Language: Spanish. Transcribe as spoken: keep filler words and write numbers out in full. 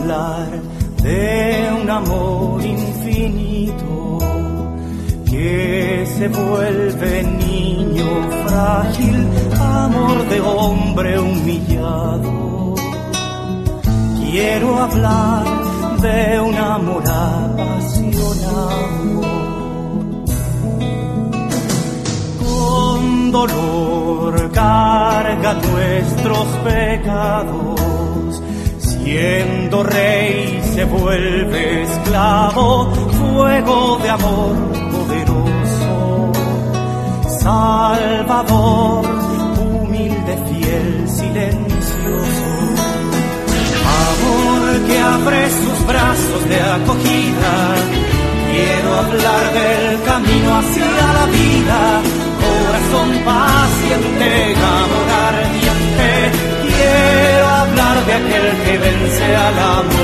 hablar de un amor infinito que se vuelve niño frágil, amor de hombre humillado. Quiero hablar de un amor apasionado. Con dolor carga nuestros pecados, siendo rey se vuelve esclavo, fuego de amor poderoso, salvador, humilde, fiel, silencioso. Amor que abre sus brazos de acogida, quiero hablar del camino hacia la vida, corazón paciente, amor ardiente. Quiero hablar de aquel que vence al amor.